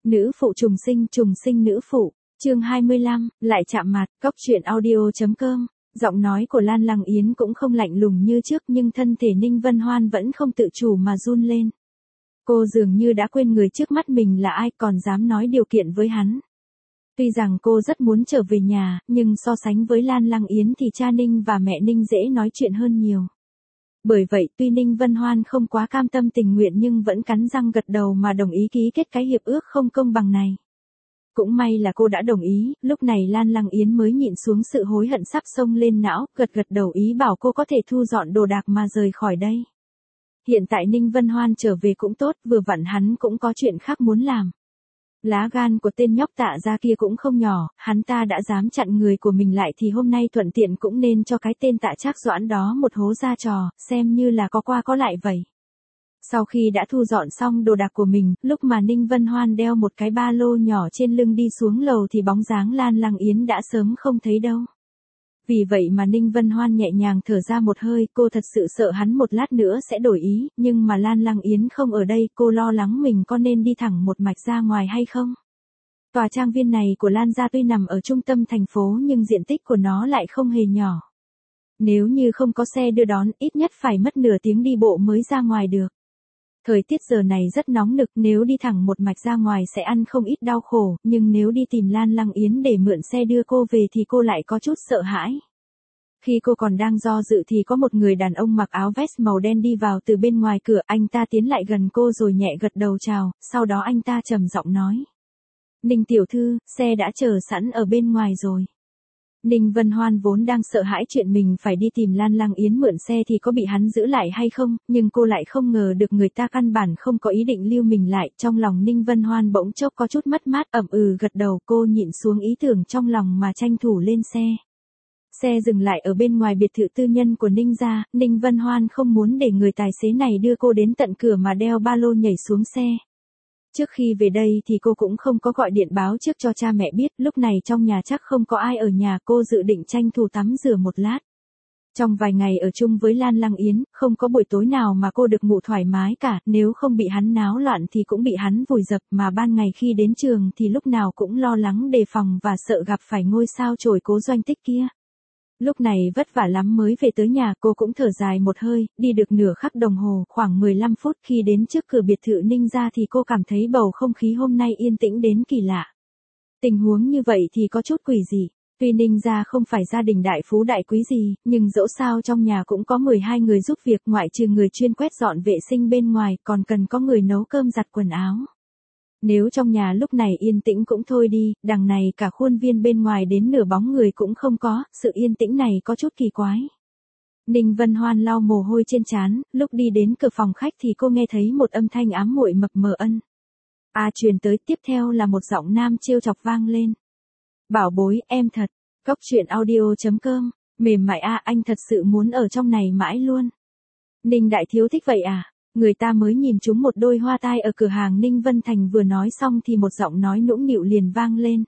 Nữ phụ trùng sinh nữ phụ, chương 25, lại chạm mặt, cóc truyện audio.com. Giọng nói của Lan Lăng Yến cũng không lạnh lùng như trước nhưng thân thể Ninh Vân Hoan vẫn không tự chủ mà run lên. Cô dường như đã quên người trước mắt mình là ai còn dám nói điều kiện với hắn. Tuy rằng cô rất muốn trở về nhà, nhưng so sánh với Lan Lăng Yến thì cha Ninh và mẹ Ninh dễ nói chuyện hơn nhiều. Bởi vậy tuy Ninh Vân Hoan không quá cam tâm tình nguyện nhưng vẫn cắn răng gật đầu mà đồng ý ký kết cái hiệp ước không công bằng này. Cũng may là cô đã đồng ý, lúc này Lan Lăng Yến mới nhịn xuống sự hối hận sắp xông lên não, gật đầu ý bảo cô có thể thu dọn đồ đạc mà rời khỏi đây. Hiện tại Ninh Vân Hoan trở về cũng tốt, vừa vặn hắn cũng có chuyện khác muốn làm. Lá gan của tên nhóc Tạ Gia kia cũng không nhỏ, hắn ta đã dám chặn người của mình lại thì hôm nay thuận tiện cũng nên cho cái tên Tạ Trác Doãn đó một hố ra trò, xem như là có qua có lại vậy. Sau khi đã thu dọn xong đồ đạc của mình, lúc mà Ninh Vân Hoan đeo một cái ba lô nhỏ trên lưng đi xuống lầu thì bóng dáng Lan Lăng Yến đã sớm không thấy đâu. Vì vậy mà Ninh Vân Hoan nhẹ nhàng thở ra một hơi, cô thật sự sợ hắn một lát nữa sẽ đổi ý, nhưng mà Lan Lăng Yến không ở đây, cô lo lắng mình có nên đi thẳng một mạch ra ngoài hay không. Tòa trang viên này của Lan gia tuy nằm ở trung tâm thành phố nhưng diện tích của nó lại không hề nhỏ. Nếu như không có xe đưa đón, ít nhất phải mất nửa tiếng đi bộ mới ra ngoài được. Thời tiết giờ này rất nóng nực, nếu đi thẳng một mạch ra ngoài sẽ ăn không ít đau khổ, nhưng nếu đi tìm Lan Lăng Yến để mượn xe đưa cô về thì cô lại có chút sợ hãi. Khi cô còn đang do dự thì có một người đàn ông mặc áo vest màu đen đi vào từ bên ngoài cửa, anh ta tiến lại gần cô rồi nhẹ gật đầu chào, sau đó anh ta trầm giọng nói. Ninh tiểu thư, xe đã chờ sẵn ở bên ngoài rồi. Ninh Vân Hoan vốn đang sợ hãi chuyện mình phải đi tìm Lan Lăng Yến mượn xe thì có bị hắn giữ lại hay không, nhưng cô lại không ngờ được người ta căn bản không có ý định lưu mình lại, trong lòng Ninh Vân Hoan bỗng chốc có chút mất mát, gật đầu, cô nhịn xuống ý tưởng trong lòng mà tranh thủ lên xe. Xe dừng lại ở bên ngoài biệt thự tư nhân của Ninh gia, Ninh Vân Hoan không muốn để người tài xế này đưa cô đến tận cửa mà đeo ba lô nhảy xuống xe. Trước khi về đây thì cô cũng không có gọi điện báo trước cho cha mẹ biết, lúc này trong nhà chắc không có ai ở nhà, cô dự định tranh thủ tắm rửa một lát. Trong vài ngày ở chung với Lan Lăng Yến, không có buổi tối nào mà cô được ngủ thoải mái cả, nếu không bị hắn náo loạn thì cũng bị hắn vùi dập, mà ban ngày khi đến trường thì lúc nào cũng lo lắng đề phòng và sợ gặp phải ngôi sao chổi Cố Doanh Tích kia. Lúc này vất vả lắm mới về tới nhà, cô cũng thở dài một hơi, đi được nửa khắc đồng hồ, khoảng 15 phút khi đến trước cửa biệt thự Ninh gia thì cô cảm thấy bầu không khí hôm nay yên tĩnh đến kỳ lạ. Tình huống như vậy thì có chút quỷ dị. Tuy Ninh gia không phải gia đình đại phú đại quý gì, nhưng dẫu sao trong nhà cũng có 12 người giúp việc, ngoại trừ người chuyên quét dọn vệ sinh bên ngoài, còn cần có người nấu cơm giặt quần áo. Nếu trong nhà lúc này yên tĩnh cũng thôi đi, đằng này cả khuôn viên bên ngoài đến nửa bóng người cũng không có, sự yên tĩnh này có chút kỳ quái. Ninh Vân Hoan lau mồ hôi trên trán, lúc đi đến cửa phòng khách thì cô nghe thấy một âm thanh ám muội mập mờ ân. Truyền tới, tiếp theo là một giọng nam trêu chọc vang lên. Bảo bối, em thật, cóc truyện audio.com, mềm mại anh thật sự muốn ở trong này mãi luôn. Ninh đại thiếu thích vậy à? Người ta mới nhìn chúng một đôi hoa tai ở cửa hàng. Ninh Vân Thành vừa nói xong thì một giọng nói nũng nịu liền vang lên.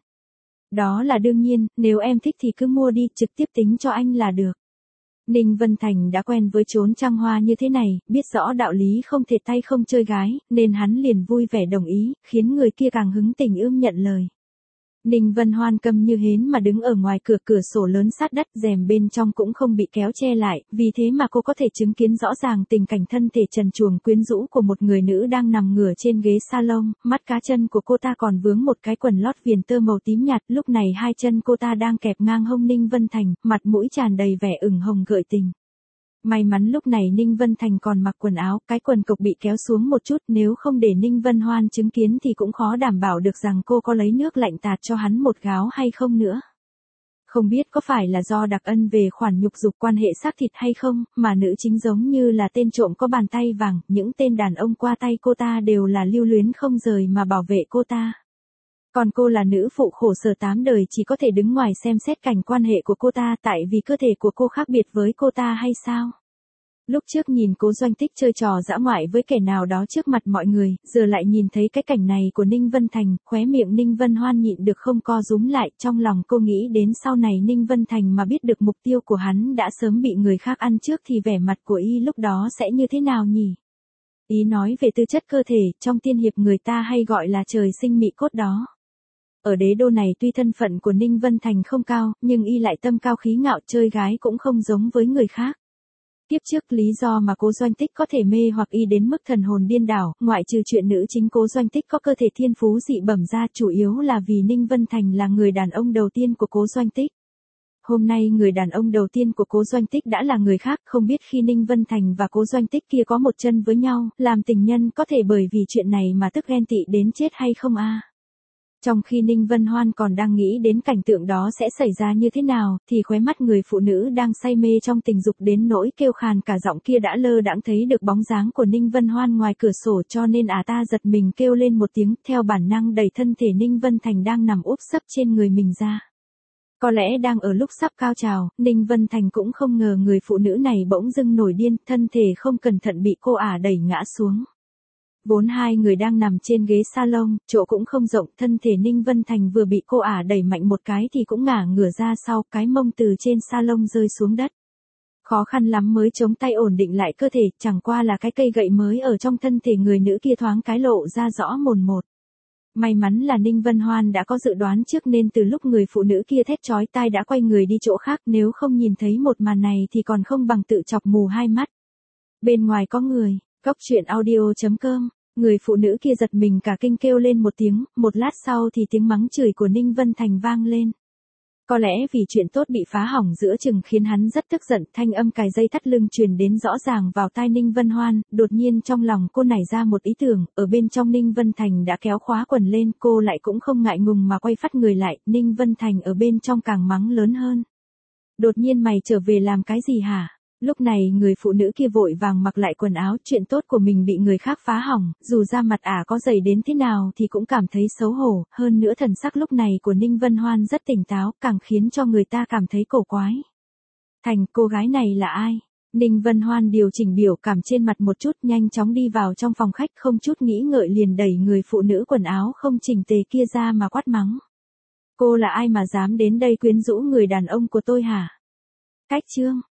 Đó là đương nhiên, nếu em thích thì cứ mua đi, trực tiếp tính cho anh là được. Ninh Vân Thành đã quen với chốn trăng hoa như thế này, biết rõ đạo lý không thể tay không chơi gái, nên hắn liền vui vẻ đồng ý, khiến người kia càng hứng tình nhận lời. Ninh Vân Hoan câm như hến mà đứng ở ngoài cửa sổ lớn sát đất, rèm bên trong cũng không bị kéo che lại, vì thế mà cô có thể chứng kiến rõ ràng tình cảnh thân thể trần truồng quyến rũ của một người nữ đang nằm ngửa trên ghế salon, mắt cá chân của cô ta còn vướng một cái quần lót viền tơ màu tím nhạt, lúc này hai chân cô ta đang kẹp ngang hông Ninh Vân Thành, mặt mũi tràn đầy vẻ ửng hồng gợi tình. May mắn lúc này Ninh Vân Thành còn mặc quần áo, cái quần cộc bị kéo xuống một chút, nếu không để Ninh Vân Hoan chứng kiến thì cũng khó đảm bảo được rằng cô có lấy nước lạnh tạt cho hắn một gáo hay không nữa. Không biết có phải là do đặc ân về khoản nhục dục quan hệ xác thịt hay không, mà nữ chính giống như là tên trộm có bàn tay vàng, những tên đàn ông qua tay cô ta đều là lưu luyến không rời mà bảo vệ cô ta. Còn cô là nữ phụ khổ sở 8 đời chỉ có thể đứng ngoài xem xét cảnh quan hệ của cô ta, tại vì cơ thể của cô khác biệt với cô ta hay sao? Lúc trước nhìn Cố Doanh Tích chơi trò dã ngoại với kẻ nào đó trước mặt mọi người, giờ lại nhìn thấy cái cảnh này của Ninh Vân Thành, khóe miệng Ninh Vân Hoan nhịn được không co rúm lại, trong lòng cô nghĩ đến sau này Ninh Vân Thành mà biết được mục tiêu của hắn đã sớm bị người khác ăn trước thì vẻ mặt của y lúc đó sẽ như thế nào nhỉ? Ý nói về tư chất cơ thể, trong tiên hiệp người ta hay gọi là trời sinh mị cốt đó. Ở đế đô này tuy thân phận của Ninh Vân Thành không cao, nhưng y lại tâm cao khí ngạo, chơi gái cũng không giống với người khác. Tiếp trước lý do mà Cố Doanh Tích có thể mê hoặc y đến mức thần hồn điên đảo, ngoại trừ chuyện nữ chính Cố Doanh Tích có cơ thể thiên phú dị bẩm ra, chủ yếu là vì Ninh Vân Thành là người đàn ông đầu tiên của Cố Doanh Tích. Hôm nay người đàn ông đầu tiên của Cố Doanh Tích đã là người khác, không biết khi Ninh Vân Thành và Cố Doanh Tích kia có một chân với nhau, làm tình nhân có thể bởi vì chuyện này mà tức ghen tị đến chết hay không a? Trong khi Ninh Vân Hoan còn đang nghĩ đến cảnh tượng đó sẽ xảy ra như thế nào, thì khóe mắt người phụ nữ đang say mê trong tình dục đến nỗi kêu khàn cả giọng kia đã lơ đãng thấy được bóng dáng của Ninh Vân Hoan ngoài cửa sổ, cho nên ta giật mình kêu lên một tiếng, theo bản năng đẩy thân thể Ninh Vân Thành đang nằm úp sấp trên người mình ra. Có lẽ đang ở lúc sắp cao trào, Ninh Vân Thành cũng không ngờ người phụ nữ này bỗng dưng nổi điên, thân thể không cẩn thận bị cô đẩy ngã xuống. Vốn hai người đang nằm trên ghế salon, chỗ cũng không rộng, thân thể Ninh Vân Thành vừa bị cô đẩy mạnh một cái thì cũng ngả ngửa ra sau, cái mông từ trên salon rơi xuống đất. Khó khăn lắm mới chống tay ổn định lại cơ thể, chẳng qua là cái cây gậy mới ở trong thân thể người nữ kia thoáng cái lộ ra rõ mồn một. May mắn là Ninh Vân Hoan đã có dự đoán trước nên từ lúc người phụ nữ kia thét chói tai đã quay người đi chỗ khác, nếu không nhìn thấy một màn này thì còn không bằng tự chọc mù hai mắt. Bên ngoài có người, Cóc Truyện Audio.com. Người phụ nữ kia giật mình cả kinh kêu lên một tiếng, một lát sau thì tiếng mắng chửi của Ninh Vân Thành vang lên. Có lẽ vì chuyện tốt bị phá hỏng giữa chừng khiến hắn rất tức giận, thanh âm cài dây thắt lưng truyền đến rõ ràng vào tai Ninh Vân Hoan, đột nhiên trong lòng cô nảy ra một ý tưởng, ở bên trong Ninh Vân Thành đã kéo khóa quần lên, cô lại cũng không ngại ngùng mà quay phắt người lại, Ninh Vân Thành ở bên trong càng mắng lớn hơn. Đột nhiên mày trở về làm cái gì hả? Lúc này người phụ nữ kia vội vàng mặc lại quần áo, chuyện tốt của mình bị người khác phá hỏng, dù da mặt có dày đến thế nào thì cũng cảm thấy xấu hổ, hơn nữa thần sắc lúc này của Ninh Vân Hoan rất tỉnh táo, càng khiến cho người ta cảm thấy cổ quái. Thành, cô gái này là ai? Ninh Vân Hoan điều chỉnh biểu cảm trên mặt một chút, nhanh chóng đi vào trong phòng khách, không chút nghĩ ngợi liền đẩy người phụ nữ quần áo không chỉnh tề kia ra mà quát mắng. Cô là ai mà dám đến đây quyến rũ người đàn ông của tôi hả? Cách chương